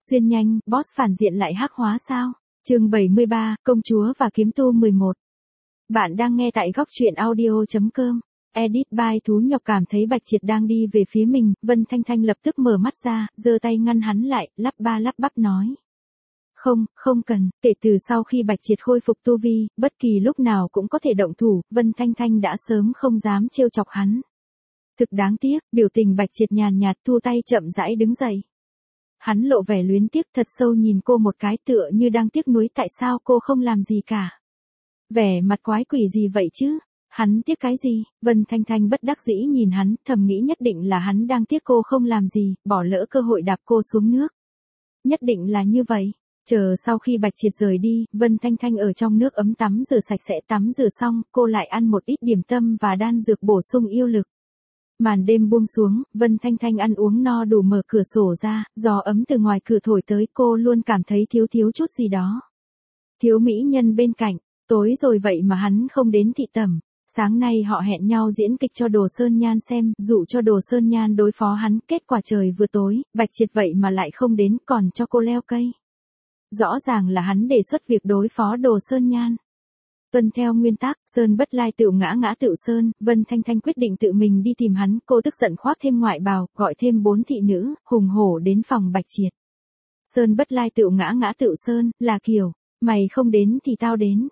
Xuyên nhanh, boss phản diện lại hắc hóa sao? Chương 73, công chúa và kiếm tu 11. Bạn đang nghe tại góc truyện audio.com. Edit by Thú Nhọc. Cảm thấy Bạch Triệt đang đi về phía mình, Vân Thanh Thanh lập tức mở mắt ra, giơ tay ngăn hắn lại, lắp ba lắp bắp nói. Không cần, kể từ sau khi Bạch Triệt khôi phục tu vi, bất kỳ lúc nào cũng có thể động thủ, Vân Thanh Thanh đã sớm không dám trêu chọc hắn. Thực đáng tiếc, biểu tình Bạch Triệt nhàn nhạt thu tay chậm rãi đứng dậy. Hắn lộ vẻ luyến tiếc thật sâu nhìn cô một cái tựa như đang tiếc nuối tại sao cô không làm gì cả. Vẻ mặt quái quỷ gì vậy chứ? Hắn tiếc cái gì? Vân Thanh Thanh bất đắc dĩ nhìn hắn, thầm nghĩ nhất định là hắn đang tiếc cô không làm gì, bỏ lỡ cơ hội đạp cô xuống nước. Nhất định là như vậy. Chờ sau khi Bạch Triệt rời đi, Vân Thanh Thanh ở trong nước ấm tắm rửa sạch sẽ, tắm rửa xong, cô lại ăn một ít điểm tâm và đan dược bổ sung yêu lực. Màn đêm buông xuống, Vân Thanh Thanh ăn uống no đủ mở cửa sổ ra, gió ấm từ ngoài cửa thổi tới, cô luôn cảm thấy thiếu chút gì đó. Thiếu mỹ nhân bên cạnh, tối rồi vậy mà hắn không đến thị tẩm. Sáng nay họ hẹn nhau diễn kịch cho Đồ Sơn Nhan xem, dụ cho Đồ Sơn Nhan đối phó hắn, kết quả trời vừa tối, Bạch Triệt vậy mà lại không đến, còn cho cô leo cây. Rõ ràng là hắn đề xuất việc đối phó Đồ Sơn Nhan. Tuân theo nguyên tắc, sơn bất lai tựu ngã ngã tựu sơn, Vân Thanh Thanh quyết định tự mình đi tìm hắn, cô tức giận khoác thêm ngoại bào, gọi thêm 4 thị nữ, hùng hổ đến phòng Bạch Triệt. Sơn bất lai tựu ngã ngã tựu sơn, là kiểu, mày không đến thì tao đến.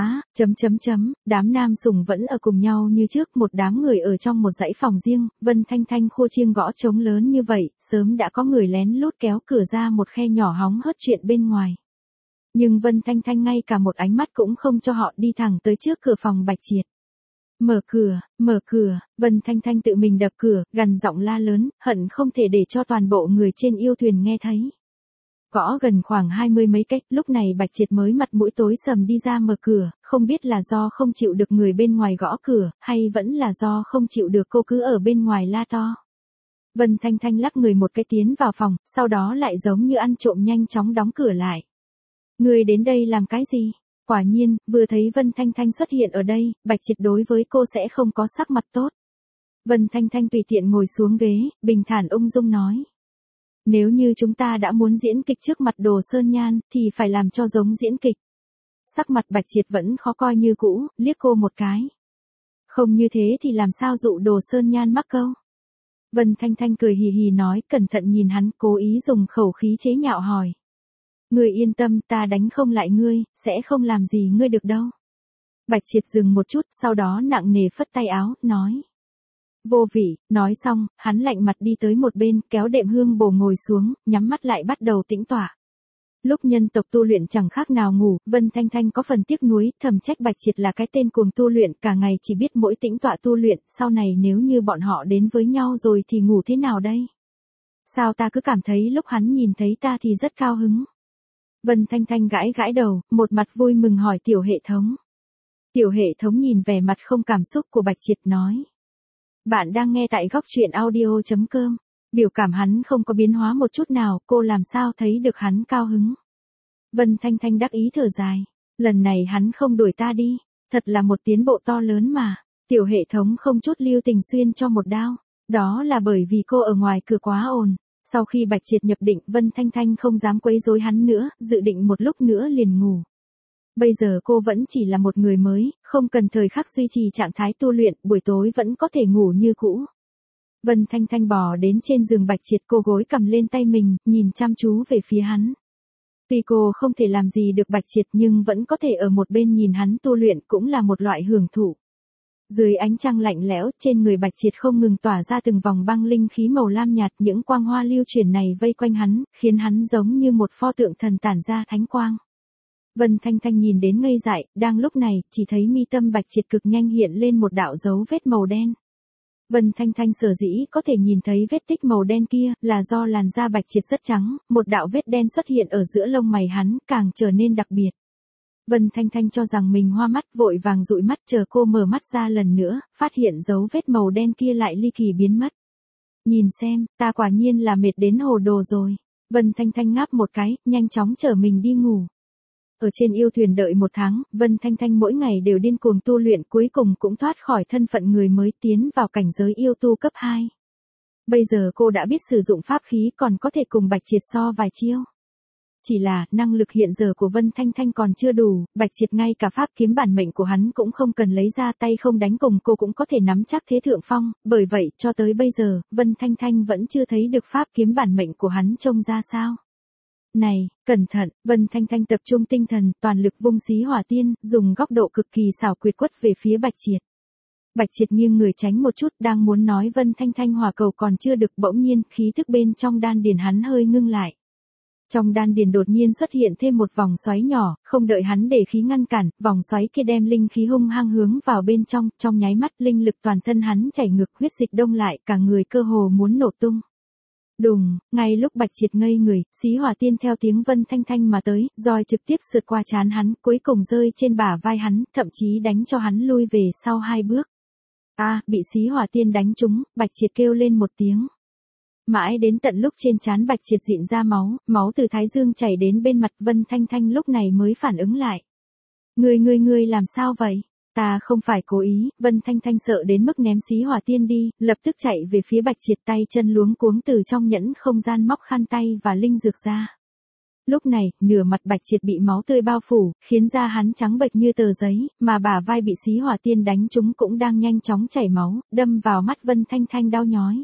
Đám nam sủng vẫn ở cùng nhau như trước, một đám người ở trong một dãy phòng riêng, Vân Thanh Thanh khua chiêng gõ trống lớn như vậy, sớm đã có người lén lút kéo cửa ra một khe nhỏ hóng hớt chuyện bên ngoài. Nhưng Vân Thanh Thanh ngay cả một ánh mắt cũng không cho họ, đi thẳng tới trước cửa phòng Bạch Triệt. Mở cửa, Vân Thanh Thanh tự mình đập cửa, gằn giọng la lớn, hận không thể để cho toàn bộ người trên yêu thuyền nghe thấy. Gõ gần khoảng 20 mấy cách, lúc này Bạch Triệt mới mặt mũi tối sầm đi ra mở cửa, không biết là do không chịu được người bên ngoài gõ cửa, hay vẫn là do không chịu được cô cứ ở bên ngoài la to. Vân Thanh Thanh lắc người một cái tiến vào phòng, sau đó lại giống như ăn trộm nhanh chóng đóng cửa lại. Người đến đây làm cái gì? Quả nhiên, vừa thấy Vân Thanh Thanh xuất hiện ở đây, Bạch Triệt đối với cô sẽ không có sắc mặt tốt. Vân Thanh Thanh tùy tiện ngồi xuống ghế, bình thản ung dung nói. Nếu như chúng ta đã muốn diễn kịch trước mặt Đồ Sơn Nhan, thì phải làm cho giống diễn kịch. Sắc mặt Bạch Triệt vẫn khó coi như cũ, liếc cô một cái. Không như thế thì làm sao dụ Đồ Sơn Nhan mắc câu? Vân Thanh Thanh cười hì hì nói, cẩn thận nhìn hắn, cố ý dùng khẩu khí chế nhạo hỏi. Ngươi yên tâm, ta đánh không lại ngươi, sẽ không làm gì ngươi được đâu. Bạch Triệt dừng một chút, sau đó nặng nề phất tay áo, nói. Vô vị, nói xong, hắn lạnh mặt đi tới một bên, kéo đệm hương bồ ngồi xuống, nhắm mắt lại bắt đầu tĩnh tọa. Lúc nhân tộc tu luyện chẳng khác nào ngủ, Vân Thanh Thanh có phần tiếc nuối, thầm trách Bạch Triệt là cái tên cuồng tu luyện, cả ngày chỉ biết mỗi tĩnh tọa tu luyện, sau này nếu như bọn họ đến với nhau rồi thì ngủ thế nào đây? Sao ta cứ cảm thấy lúc hắn nhìn thấy ta thì rất cao hứng? Vân Thanh Thanh gãi đầu, một mặt vui mừng hỏi Tiểu Hệ Thống. Tiểu Hệ Thống nhìn vẻ mặt không cảm xúc của Bạch Triệt nói. Bạn đang nghe tại góc truyện audio.com. Biểu cảm hắn không có biến hóa một chút nào, cô làm sao thấy được hắn cao hứng. Vân Thanh Thanh đắc ý thở dài. Lần này hắn không đuổi ta đi. Thật là một tiến bộ to lớn mà. Tiểu Hệ Thống không chút lưu tình xuyên cho một đao. Đó là bởi vì cô ở ngoài cửa quá ồn. Sau khi Bạch Triệt nhập định, Vân Thanh Thanh không dám quấy rối hắn nữa, dự định một lúc nữa liền ngủ. Bây giờ cô vẫn chỉ là một người mới, không cần thời khắc duy trì trạng thái tu luyện, buổi tối vẫn có thể ngủ như cũ. Vân Thanh Thanh bò đến trên giường Bạch Triệt, cô gối cầm lên tay mình, nhìn chăm chú về phía hắn. Tuy cô không thể làm gì được Bạch Triệt nhưng vẫn có thể ở một bên nhìn hắn tu luyện, cũng là một loại hưởng thụ. Dưới ánh trăng lạnh lẽo, trên người Bạch Triệt không ngừng tỏa ra từng vòng băng linh khí màu lam nhạt, những quang hoa lưu chuyển này vây quanh hắn, khiến hắn giống như một pho tượng thần tản ra thánh quang. Vân Thanh Thanh nhìn đến ngây dại, đang lúc này, chỉ thấy mi tâm Bạch Triệt cực nhanh hiện lên một đạo dấu vết màu đen. Vân Thanh Thanh sở dĩ có thể nhìn thấy vết tích màu đen kia, là do làn da Bạch Triệt rất trắng, một đạo vết đen xuất hiện ở giữa lông mày hắn, càng trở nên đặc biệt. Vân Thanh Thanh cho rằng mình hoa mắt, vội vàng dụi mắt, chờ cô mở mắt ra lần nữa, phát hiện dấu vết màu đen kia lại ly kỳ biến mất. Nhìn xem, ta quả nhiên là mệt đến hồ đồ rồi. Vân Thanh Thanh ngáp một cái, nhanh chóng chở mình đi ngủ. Ở trên yêu thuyền đợi 1 tháng, Vân Thanh Thanh mỗi ngày đều điên cuồng tu luyện, cuối cùng cũng thoát khỏi thân phận người mới, tiến vào cảnh giới yêu tu cấp 2. Bây giờ cô đã biết sử dụng pháp khí, còn có thể cùng Bạch Triệt so vài chiêu. Chỉ là, năng lực hiện giờ của Vân Thanh Thanh còn chưa đủ, Bạch Triệt ngay cả pháp kiếm bản mệnh của hắn cũng không cần lấy ra, tay không đánh cùng cô cũng có thể nắm chắc thế thượng phong, bởi vậy, cho tới bây giờ, Vân Thanh Thanh vẫn chưa thấy được pháp kiếm bản mệnh của hắn trông ra sao. Này, cẩn thận, Vân Thanh Thanh tập trung tinh thần, toàn lực vung xí hỏa tiên, dùng góc độ cực kỳ xảo quyệt quất về phía Bạch Triệt. Bạch Triệt nghiêng người tránh một chút, đang muốn nói Vân Thanh Thanh hỏa cầu còn chưa được, bỗng nhiên, khí thức bên trong đan điền hắn hơi ngưng lại. Trong đan điền đột nhiên xuất hiện thêm một vòng xoáy nhỏ, không đợi hắn để khí ngăn cản, vòng xoáy kia đem linh khí hung hăng hướng vào bên trong nháy mắt linh lực toàn thân hắn chảy ngược, huyết dịch đông lại, cả người cơ hồ muốn nổ tung. Đùng, ngay lúc Bạch Triệt ngây người, xí hỏa tiên theo tiếng Vân Thanh Thanh mà tới, roi trực tiếp sượt qua trán hắn, cuối cùng rơi trên bả vai hắn, thậm chí đánh cho hắn lui về sau 2 bước. Bị xí hỏa tiên đánh trúng, Bạch Triệt kêu lên một tiếng. Mãi đến tận lúc trên trán Bạch Triệt dịn ra máu từ thái dương chảy đến bên mặt, Vân Thanh Thanh lúc này mới phản ứng lại. Ngươi làm sao vậy? Ta không phải cố ý, Vân Thanh Thanh sợ đến mức ném xí hỏa tiên đi, lập tức chạy về phía Bạch Triệt, tay chân luống cuống từ trong nhẫn không gian móc khăn tay và linh dược ra. Lúc này, nửa mặt Bạch Triệt bị máu tươi bao phủ, khiến da hắn trắng bệch như tờ giấy, mà bả vai bị xí hỏa tiên đánh trúng cũng đang nhanh chóng chảy máu, đâm vào mắt Vân Thanh Thanh đau nhói.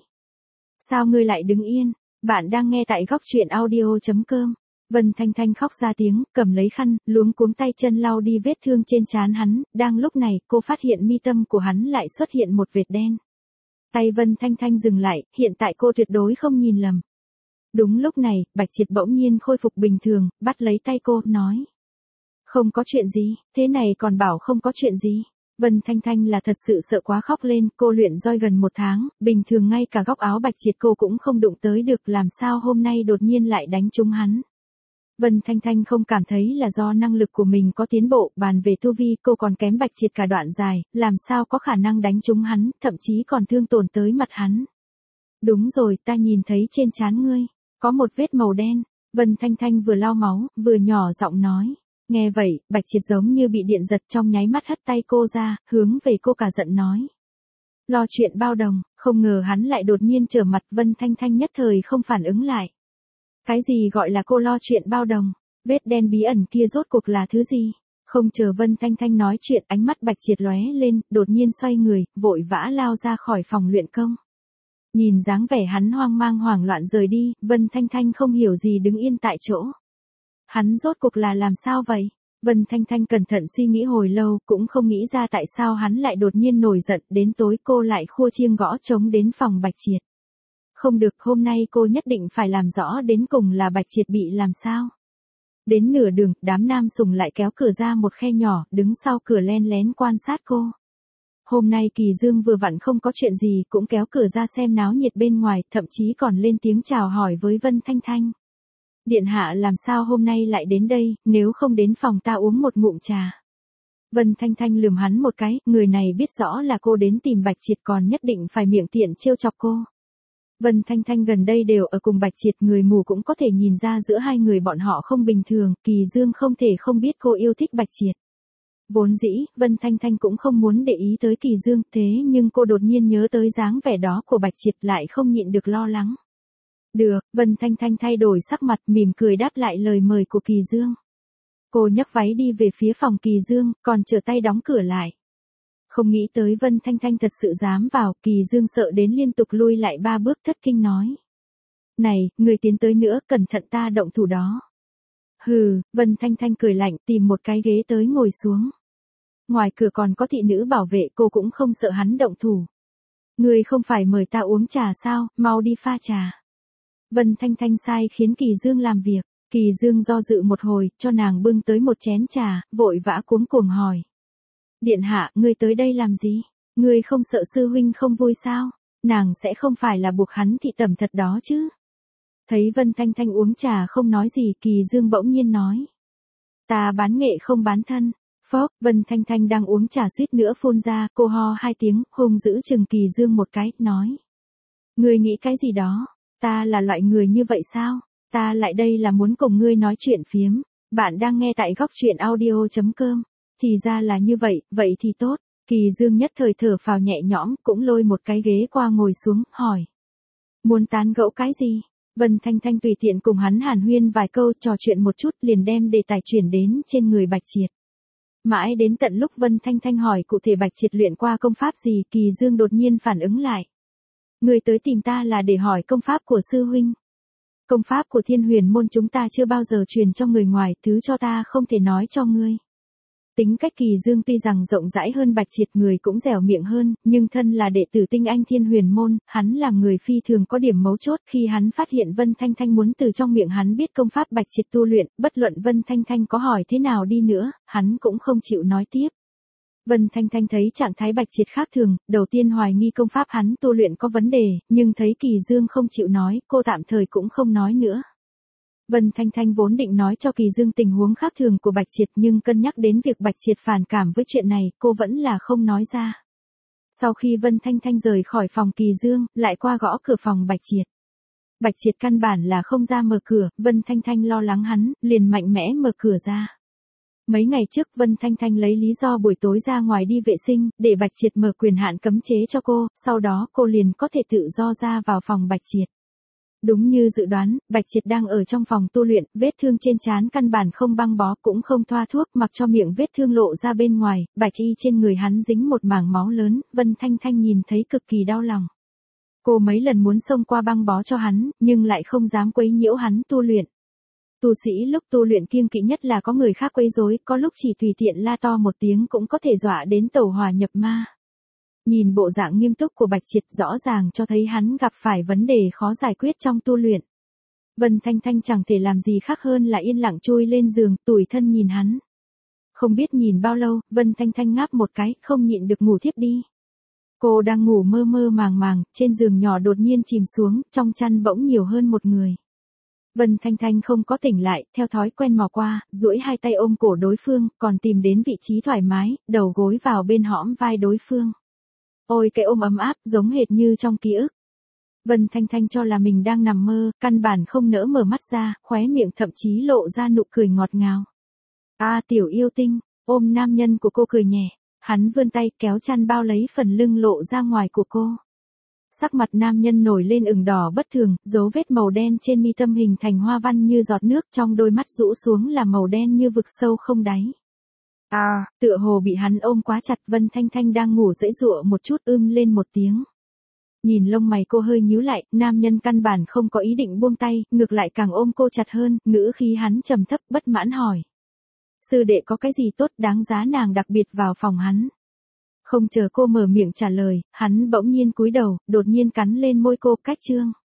Sao ngươi lại đứng yên? Bạn đang nghe tại góc truyện audio.com. Vân Thanh Thanh khóc ra tiếng, cầm lấy khăn, luống cuống tay chân lau đi vết thương trên trán hắn, đang lúc này, cô phát hiện mi tâm của hắn lại xuất hiện một vệt đen. Tay Vân Thanh Thanh dừng lại, hiện tại cô tuyệt đối không nhìn lầm. Đúng lúc này, Bạch Triệt bỗng nhiên khôi phục bình thường, bắt lấy tay cô, nói. Không có chuyện gì, thế này còn bảo không có chuyện gì. Vân Thanh Thanh là thật sự sợ quá khóc lên, cô luyện roi gần 1 tháng, bình thường ngay cả góc áo Bạch Triệt cô cũng không đụng tới được, làm sao hôm nay đột nhiên lại đánh trúng hắn. Vân Thanh Thanh không cảm thấy là do năng lực của mình có tiến bộ, bàn về tu vi cô còn kém Bạch Triệt cả đoạn dài, làm sao có khả năng đánh trúng hắn, thậm chí còn thương tổn tới mặt hắn. Đúng rồi, ta nhìn thấy trên trán ngươi, có một vết màu đen. Vân Thanh Thanh vừa lau máu, vừa nhỏ giọng nói. Nghe vậy, Bạch Triệt giống như bị điện giật, trong nháy mắt hất tay cô ra, hướng về cô cả giận nói. Lo chuyện bao đồng, không ngờ hắn lại đột nhiên trở mặt, Vân Thanh Thanh nhất thời không phản ứng lại. Cái gì gọi là cô lo chuyện bao đồng, vết đen bí ẩn kia rốt cuộc là thứ gì? Không chờ Vân Thanh Thanh nói chuyện, ánh mắt Bạch Triệt lóe lên, đột nhiên xoay người, vội vã lao ra khỏi phòng luyện công. Nhìn dáng vẻ hắn hoang mang hoảng loạn rời đi, Vân Thanh Thanh không hiểu gì đứng yên tại chỗ. Hắn rốt cuộc là làm sao vậy? Vân Thanh Thanh cẩn thận suy nghĩ hồi lâu, cũng không nghĩ ra tại sao hắn lại đột nhiên nổi giận, đến tối cô lại khua chiêng gõ trống đến phòng Bạch Triệt. Không được, hôm nay cô nhất định phải làm rõ đến cùng là Bạch Triệt bị làm sao. Đến nửa đường, đám nam sùng lại kéo cửa ra một khe nhỏ, đứng sau cửa len lén quan sát cô. Hôm nay Kỳ Dương vừa vặn không có chuyện gì, cũng kéo cửa ra xem náo nhiệt bên ngoài, thậm chí còn lên tiếng chào hỏi với Vân Thanh Thanh. Điện hạ làm sao hôm nay lại đến đây, nếu không đến phòng ta uống một ngụm trà. Vân Thanh Thanh lườm hắn một cái, người này biết rõ là cô đến tìm Bạch Triệt còn nhất định phải miệng tiện trêu chọc cô. Vân Thanh Thanh gần đây đều ở cùng Bạch Triệt, người mù cũng có thể nhìn ra giữa hai người bọn họ không bình thường, Kỳ Dương không thể không biết cô yêu thích Bạch Triệt. Vốn dĩ, Vân Thanh Thanh cũng không muốn để ý tới Kỳ Dương, thế nhưng cô đột nhiên nhớ tới dáng vẻ đó của Bạch Triệt lại không nhịn được lo lắng. Được, Vân Thanh Thanh thay đổi sắc mặt, mỉm cười đáp lại lời mời của Kỳ Dương. Cô nhấc váy đi về phía phòng Kỳ Dương, còn trở tay đóng cửa lại. Không nghĩ tới Vân Thanh Thanh thật sự dám vào, Kỳ Dương sợ đến liên tục lui lại 3 bước, thất kinh nói. Này, người tiến tới nữa, cẩn thận ta động thủ đó. Hừ, Vân Thanh Thanh cười lạnh, tìm một cái ghế tới ngồi xuống. Ngoài cửa còn có thị nữ bảo vệ, cô cũng không sợ hắn động thủ. Người không phải mời ta uống trà sao, mau đi pha trà. Vân Thanh Thanh sai khiến Kỳ Dương làm việc, Kỳ Dương do dự một hồi, cho nàng bưng tới một chén trà, vội vã cuống cuồng hỏi. Điện hạ, ngươi tới đây làm gì? Ngươi không sợ sư huynh không vui sao? Nàng sẽ không phải là buộc hắn thị tẩm thật đó chứ? Thấy Vân Thanh Thanh uống trà không nói gì, Kỳ Dương bỗng nhiên nói. Ta bán nghệ không bán thân. Phốc, Vân Thanh Thanh đang uống trà suýt nữa phun ra, cô ho 2 tiếng, hung dữ chừng Kỳ Dương một cái, nói. Ngươi nghĩ cái gì đó? Ta là loại người như vậy sao? Ta lại đây là muốn cùng ngươi nói chuyện phiếm. Bạn đang nghe tại góc truyện audio.com. Thì ra là như vậy, vậy thì tốt. Kỳ Dương nhất thời thở phào nhẹ nhõm, cũng lôi một cái ghế qua ngồi xuống, hỏi. Muốn tán gẫu cái gì? Vân Thanh Thanh tùy tiện cùng hắn hàn huyên vài câu, trò chuyện một chút liền đem đề tài chuyển đến trên người Bạch Triệt. Mãi đến tận lúc Vân Thanh Thanh hỏi cụ thể Bạch Triệt luyện qua công pháp gì, Kỳ Dương đột nhiên phản ứng lại. Người tới tìm ta là để hỏi công pháp của sư huynh. Công pháp của Thiên Huyền môn chúng ta chưa bao giờ truyền cho người ngoài, thứ cho ta không thể nói cho ngươi. Tính cách Kỳ Dương tuy rằng rộng rãi hơn Bạch Triệt, người cũng dẻo miệng hơn, nhưng thân là đệ tử tinh anh Thiên Huyền môn, hắn làm người phi thường có điểm mấu chốt. Khi hắn phát hiện Vân Thanh Thanh muốn từ trong miệng hắn biết công pháp Bạch Triệt tu luyện, bất luận Vân Thanh Thanh có hỏi thế nào đi nữa, hắn cũng không chịu nói tiếp. Vân Thanh Thanh thấy trạng thái Bạch Triệt khác thường, đầu tiên hoài nghi công pháp hắn tu luyện có vấn đề, nhưng thấy Kỳ Dương không chịu nói, cô tạm thời cũng không nói nữa. Vân Thanh Thanh vốn định nói cho Kỳ Dương tình huống khác thường của Bạch Triệt, nhưng cân nhắc đến việc Bạch Triệt phản cảm với chuyện này, cô vẫn là không nói ra. Sau khi Vân Thanh Thanh rời khỏi phòng Kỳ Dương, lại qua gõ cửa phòng Bạch Triệt. Bạch Triệt căn bản là không ra mở cửa, Vân Thanh Thanh lo lắng hắn, liền mạnh mẽ mở cửa ra. Mấy ngày trước Vân Thanh Thanh lấy lý do buổi tối ra ngoài đi vệ sinh, để Bạch Triệt mở quyền hạn cấm chế cho cô, sau đó cô liền có thể tự do ra vào phòng Bạch Triệt. Đúng như dự đoán, Bạch Triệt đang ở trong phòng tu luyện, vết thương trên trán căn bản không băng bó cũng không thoa thuốc, mặc cho miệng vết thương lộ ra bên ngoài, bạch y trên người hắn dính một mảng máu lớn, Vân Thanh Thanh nhìn thấy cực kỳ đau lòng. Cô mấy lần muốn xông qua băng bó cho hắn, nhưng lại không dám quấy nhiễu hắn tu luyện. Tu sĩ lúc tu luyện kiêng kỵ nhất là có người khác quấy rối, có lúc chỉ tùy tiện la to một tiếng cũng có thể dọa đến tẩu hỏa nhập ma. Nhìn bộ dạng nghiêm túc của Bạch Triệt rõ ràng cho thấy hắn gặp phải vấn đề khó giải quyết trong tu luyện. Vân Thanh Thanh chẳng thể làm gì khác hơn là yên lặng chui lên giường, tủi thân nhìn hắn. Không biết nhìn bao lâu, Vân Thanh Thanh ngáp một cái, không nhịn được ngủ thiếp đi. Cô đang ngủ mơ mơ màng màng, trên giường nhỏ đột nhiên chìm xuống, trong chăn bỗng nhiều hơn một người. Vân Thanh Thanh không có tỉnh lại, theo thói quen mò qua, duỗi hai tay ôm cổ đối phương, còn tìm đến vị trí thoải mái, đầu gối vào bên hõm vai đối phương. Ôi cái ôm ấm áp, giống hệt như trong ký ức. Vân Thanh Thanh cho là mình đang nằm mơ, căn bản không nỡ mở mắt ra, khóe miệng thậm chí lộ ra nụ cười ngọt ngào. Tiểu yêu tinh, ôm nam nhân của cô cười nhẹ, hắn vươn tay kéo chăn bao lấy phần lưng lộ ra ngoài của cô. Sắc mặt nam nhân nổi lên ửng đỏ bất thường, dấu vết màu đen trên mi tâm hình thành hoa văn như giọt nước, trong đôi mắt rũ xuống là màu đen như vực sâu không đáy. Tựa hồ bị hắn ôm quá chặt, Vân Thanh Thanh đang ngủ dễ dụa một chút lên một tiếng. Nhìn lông mày cô hơi nhíu lại, nam nhân căn bản không có ý định buông tay, ngược lại càng ôm cô chặt hơn, ngữ khí hắn trầm thấp bất mãn hỏi. Sư đệ có cái gì tốt đáng giá nàng đặc biệt vào phòng hắn? Không chờ cô mở miệng trả lời, hắn bỗng nhiên cúi đầu, đột nhiên cắn lên môi cô, cách chương.